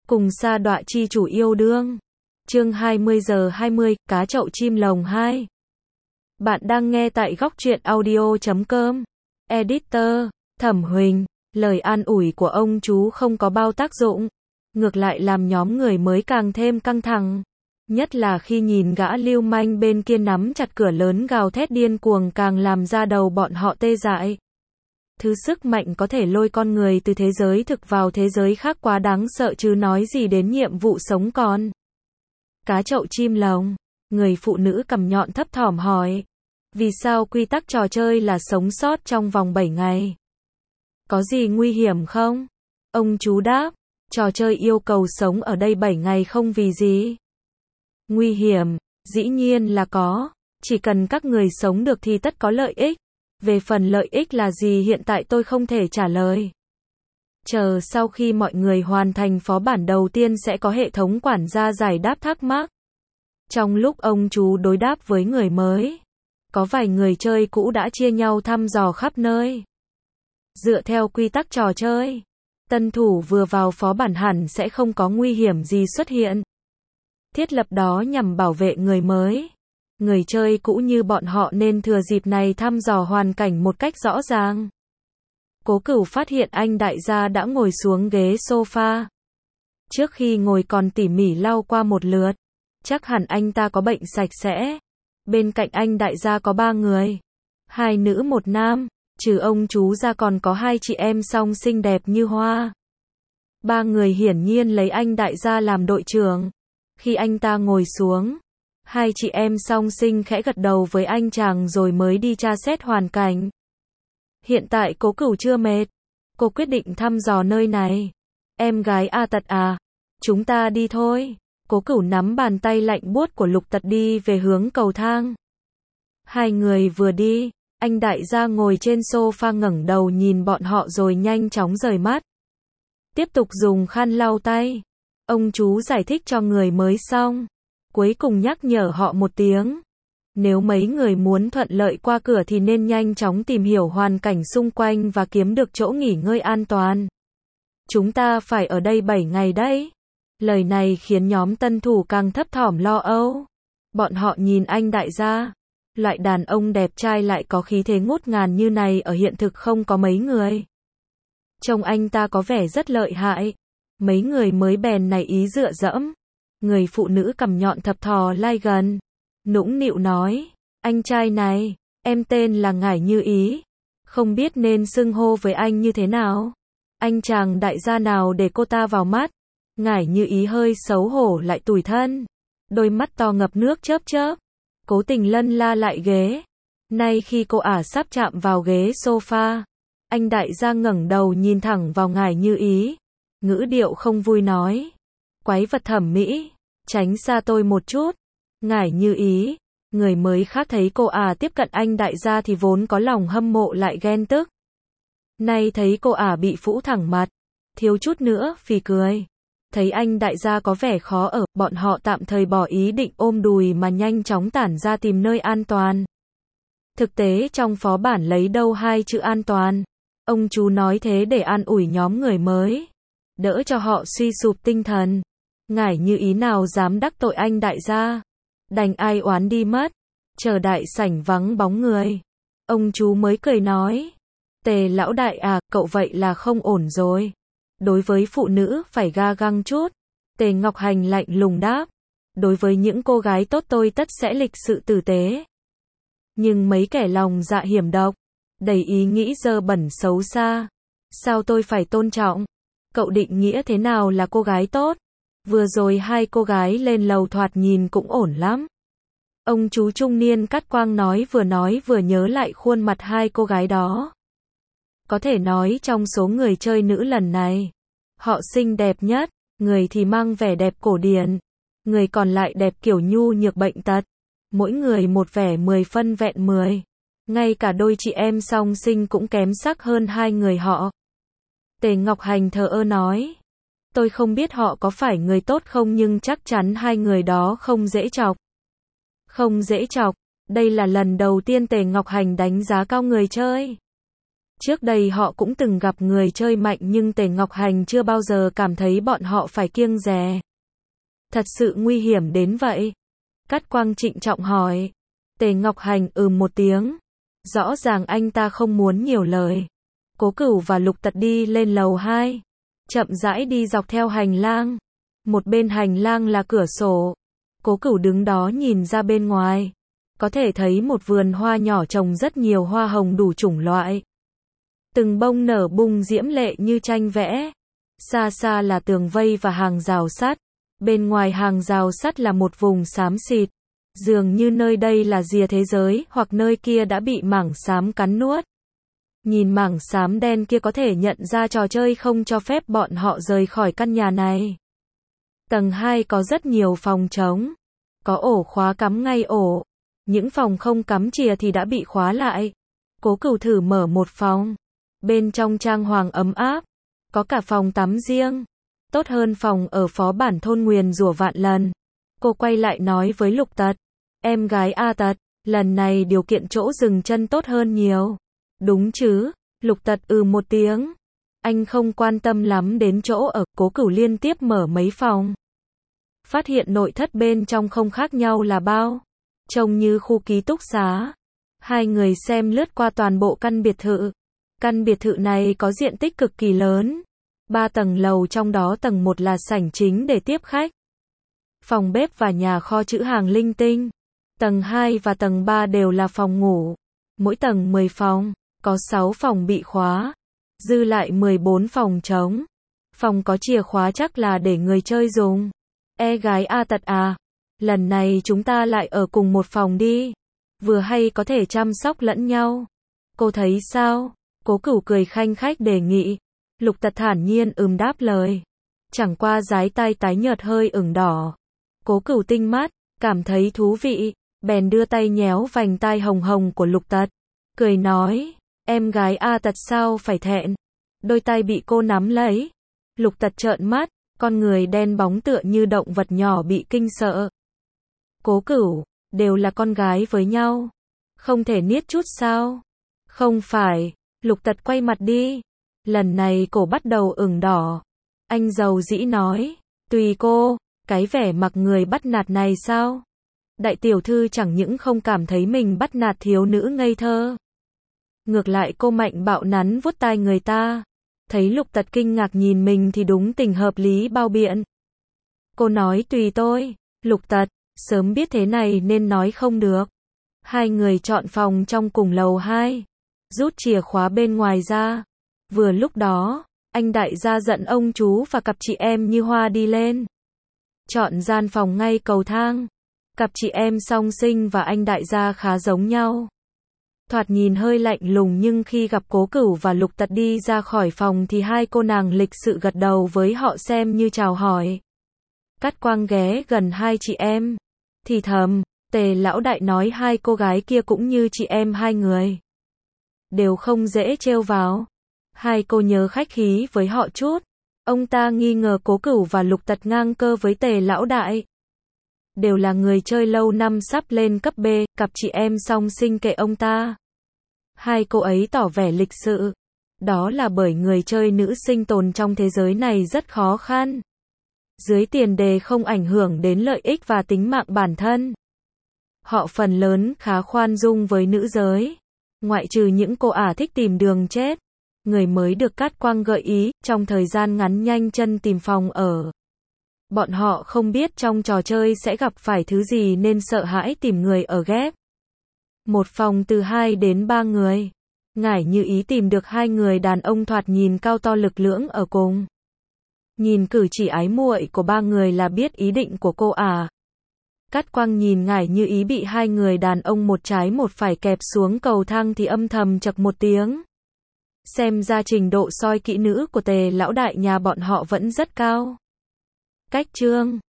Cùng sa đọa chi chủ yêu đương. Chương 20:20, cá chậu chim lồng 2. Bạn đang nghe tại góc truyện audio.com. Editor, Thẩm Huỳnh. Lời an ủi của ông chú không có bao tác dụng. Ngược lại làm nhóm người mới càng thêm căng thẳng. Nhất là khi nhìn gã lưu manh bên kia nắm chặt cửa lớn gào thét điên cuồng càng làm da đầu bọn họ tê dại. Thứ sức mạnh có thể lôi con người từ thế giới thực vào thế giới khác quá đáng sợ chứ nói gì đến nhiệm vụ sống còn. Cá chậu chim lồng. Người phụ nữ cằm nhọn thấp thỏm hỏi. Vì sao quy tắc trò chơi là sống sót trong vòng 7 ngày? Có gì nguy hiểm không? Ông chú đáp. Trò chơi yêu cầu sống ở đây 7 ngày không vì gì. Nguy hiểm, dĩ nhiên là có. Chỉ cần các người sống được thì tất có lợi ích. Về phần lợi ích là gì hiện tại tôi không thể trả lời. Chờ sau khi mọi người hoàn thành phó bản đầu tiên sẽ có hệ thống quản gia giải đáp thắc mắc. Trong lúc ông chú đối đáp với người mới, có vài người chơi cũ đã chia nhau thăm dò khắp nơi. Dựa theo quy tắc trò chơi, tân thủ vừa vào phó bản hẳn sẽ không có nguy hiểm gì xuất hiện. Thiết lập đó nhằm bảo vệ người mới. Người chơi cũ như bọn họ nên thừa dịp này thăm dò hoàn cảnh một cách rõ ràng. Cố Cửu phát hiện anh đại gia đã ngồi xuống ghế sofa. Trước khi ngồi còn tỉ mỉ lau qua một lượt. Chắc hẳn anh ta có bệnh sạch sẽ. Bên cạnh anh đại gia có 3 người. 2 nữ 1 nam. Trừ ông chú ra còn có 2 chị em song xinh đẹp như hoa. 3 người hiển nhiên lấy anh đại gia làm đội trưởng. Khi anh ta ngồi xuống, 2 chị em song sinh khẽ gật đầu với anh chàng rồi mới đi tra xét hoàn cảnh. Hiện tại Cố Cửu chưa mệt. Cô quyết định thăm dò nơi này. Em gái A Tật à? Chúng ta đi thôi. Cố Cửu nắm bàn tay lạnh buốt của Lục Tật đi về hướng cầu thang. 2 người vừa đi, anh đại gia ngồi trên sofa ngẩng đầu nhìn bọn họ rồi nhanh chóng rời mắt. Tiếp tục dùng khăn lau tay. Ông chú giải thích cho người mới xong. Cuối cùng nhắc nhở họ một tiếng. Nếu mấy người muốn thuận lợi qua cửa thì nên nhanh chóng tìm hiểu hoàn cảnh xung quanh và kiếm được chỗ nghỉ ngơi an toàn. Chúng ta phải ở đây 7 ngày đấy. Lời này khiến nhóm tân thủ càng thấp thỏm lo âu. Bọn họ nhìn anh đại gia. Loại đàn ông đẹp trai lại có khí thế ngút ngàn như này ở hiện thực không có mấy người. Trông anh ta có vẻ rất lợi hại. Mấy người mới bèn này ý dựa dẫm. Người phụ nữ cằm nhọn thập thò lai gần. Nũng nịu nói. Anh trai này, em tên là Ngải Như Ý. Không biết nên xưng hô với anh như thế nào. Anh chàng đại gia nào để cô ta vào mắt. Ngải Như Ý hơi xấu hổ lại tủi thân. Đôi mắt to ngập nước chớp chớp. Cố tình lân la lại ghế. Nay khi cô ả sắp chạm vào ghế sofa, anh đại gia ngẩng đầu nhìn thẳng vào Ngải Như Ý. Ngữ điệu không vui nói. Quái vật thẩm mỹ, tránh xa tôi một chút. Ngải Như Ý, người mới khác thấy cô ả tiếp cận anh đại gia thì vốn có lòng hâm mộ lại ghen tức. Nay thấy cô ả bị phũ thẳng mặt, thiếu chút nữa phì cười. Thấy anh đại gia có vẻ khó ở, bọn họ tạm thời bỏ ý định ôm đùi mà nhanh chóng tản ra tìm nơi an toàn. Thực tế trong phó bản lấy đâu 2 chữ an toàn. Ông chú nói thế để an ủi nhóm người mới, đỡ cho họ suy sụp tinh thần. Ngải Như Ý nào dám đắc tội anh đại gia. Đành ai oán đi mất. Chờ đại sảnh vắng bóng người. Ông chú mới cười nói. Tề lão đại à, cậu vậy là không ổn rồi. Đối với phụ nữ phải ga găng chút. Tề Ngọc Hành lạnh lùng đáp. Đối với những cô gái tốt tôi tất sẽ lịch sự tử tế. Nhưng mấy kẻ lòng dạ hiểm độc, đầy ý nghĩ dơ bẩn xấu xa, sao tôi phải tôn trọng? Cậu định nghĩa thế nào là cô gái tốt? Vừa rồi 2 cô gái lên lầu thoạt nhìn cũng ổn lắm. Ông chú trung niên cắt quang nói vừa nhớ lại khuôn mặt 2 cô gái đó. Có thể nói trong số người chơi nữ lần này, họ xinh đẹp nhất, người thì mang vẻ đẹp cổ điển, người còn lại đẹp kiểu nhu nhược bệnh tật. Mỗi người một vẻ 10 phân vẹn 10. Ngay cả đôi chị em song sinh cũng kém sắc hơn 2 người họ. Tề Ngọc Hành thờ ơ nói. Tôi không biết họ có phải người tốt không nhưng chắc chắn 2 người đó không dễ chọc. Không dễ chọc, đây là lần đầu tiên Tề Ngọc Hành đánh giá cao người chơi. Trước đây họ cũng từng gặp người chơi mạnh nhưng Tề Ngọc Hành chưa bao giờ cảm thấy bọn họ phải kiêng dè. Thật sự nguy hiểm đến vậy? Cát Quang trịnh trọng hỏi. Tề Ngọc Hành một tiếng. Rõ ràng anh ta không muốn nhiều lời. Cố Cửu và Lục Tật đi lên lầu 2. Chậm rãi đi dọc theo hành lang. Một bên hành lang là cửa sổ. Cố Cửu đứng đó nhìn ra bên ngoài. Có thể thấy một vườn hoa nhỏ trồng rất nhiều hoa hồng đủ chủng loại. Từng bông nở bung diễm lệ như tranh vẽ. Xa xa là tường vây và hàng rào sắt. Bên ngoài hàng rào sắt là một vùng xám xịt. Dường như nơi đây là rìa thế giới hoặc nơi kia đã bị mảng xám cắn nuốt. Nhìn mảng xám đen kia có thể nhận ra trò chơi không cho phép bọn họ rời khỏi căn nhà này. Tầng 2 có rất nhiều phòng trống. Có ổ khóa cắm ngay ổ. Những phòng không cắm chìa thì đã bị khóa lại. Cố Cửu thử mở một phòng. Bên trong trang hoàng ấm áp. Có cả phòng tắm riêng. Tốt hơn phòng ở phó bản thôn nguyền rủa vạn lần. Cô quay lại nói với Lục Tật. Em gái A Tật, lần này điều kiện chỗ dừng chân tốt hơn nhiều. Đúng chứ? Lục Tật một tiếng. Anh không quan tâm lắm đến chỗ ở. Cố Cửu liên tiếp mở mấy phòng. Phát hiện nội thất bên trong không khác nhau là bao. Trông như khu ký túc xá. Hai người xem lướt qua toàn bộ căn biệt thự. Căn biệt thự này có diện tích cực kỳ lớn. 3 tầng lầu, trong đó tầng 1 là sảnh chính để tiếp khách. Phòng bếp và nhà kho trữ hàng linh tinh. Tầng 2 và tầng 3 đều là phòng ngủ. Mỗi tầng 10 phòng, có 6 phòng bị khóa. Dư lại 14 phòng trống. Phòng có chìa khóa chắc là để người chơi dùng. Gái A Tật à, lần này chúng ta lại ở cùng một phòng đi. Vừa hay có thể chăm sóc lẫn nhau. Cô thấy sao? Cố Cửu cười khanh khách đề nghị. Lục Tật thản nhiên đáp lời. Chẳng qua dái tai tái nhợt hơi ửng đỏ. Cố Cửu tinh mắt, cảm thấy thú vị, bèn đưa tay nhéo vành tai hồng hồng của Lục Tật. Cười nói, em gái A Tật sao phải thẹn. Đôi tay bị cô nắm lấy. Lục Tật trợn mắt, con người đen bóng tựa như động vật nhỏ bị kinh sợ. Cố Cửu, đều là con gái với nhau. Không thể niết chút sao? Không phải. Lục Tật quay mặt đi. Lần này cổ bắt đầu ửng đỏ. Anh dầu dĩ nói, tùy cô, cái vẻ mặc người bắt nạt này sao? Đại tiểu thư chẳng những không cảm thấy mình bắt nạt thiếu nữ ngây thơ. Ngược lại cô mạnh bạo nắn vuốt tai người ta. Thấy Lục Tật kinh ngạc nhìn mình thì đúng tình hợp lý bao biện. Cô nói tùy tôi. Lục Tật, sớm biết thế này nên nói không được. Hai người chọn phòng trong cùng lầu 2. Rút chìa khóa bên ngoài ra. Vừa lúc đó, anh đại gia giận ông chú và cặp chị em như hoa đi lên. Chọn gian phòng ngay cầu thang. Cặp chị em song sinh và anh đại gia khá giống nhau. Thoạt nhìn hơi lạnh lùng nhưng khi gặp Cố Cửu và Lục Tật đi ra khỏi phòng thì hai cô nàng lịch sự gật đầu với họ xem như chào hỏi. Cát Quang ghé gần hai chị em. Thì thầm, Tề lão đại nói hai cô gái kia cũng như chị em hai người. Đều không dễ trêu vào. Hai cô nhớ khách khí với họ chút. Ông ta nghi ngờ Cố Cửu và Lục Tật ngang cơ với Tề lão đại. Đều là người chơi lâu năm sắp lên cấp B, cặp chị em song sinh kệ ông ta. Hai cô ấy tỏ vẻ lịch sự. Đó là bởi người chơi nữ sinh tồn trong thế giới này rất khó khăn. Dưới tiền đề không ảnh hưởng đến lợi ích và tính mạng bản thân. Họ phần lớn khá khoan dung với nữ giới. Ngoại trừ những cô ả thích tìm đường chết. Người mới được Cát Quang gợi ý, trong thời gian ngắn nhanh chân tìm phòng ở. Bọn họ không biết trong trò chơi sẽ gặp phải thứ gì nên sợ hãi tìm người ở ghép. Một phòng từ 2 đến 3 người. Ngải Như Ý tìm được hai người đàn ông thoạt nhìn cao to lực lưỡng ở cùng. Nhìn cử chỉ ái muội của ba người là biết ý định của cô ả. Cát Quang nhìn Ngải Như Ý bị hai người đàn ông một trái một phải kẹp xuống cầu thang thì âm thầm chậc một tiếng. Xem ra trình độ soi kỹ nữ của Tề lão đại nhà bọn họ vẫn rất cao. Cách chương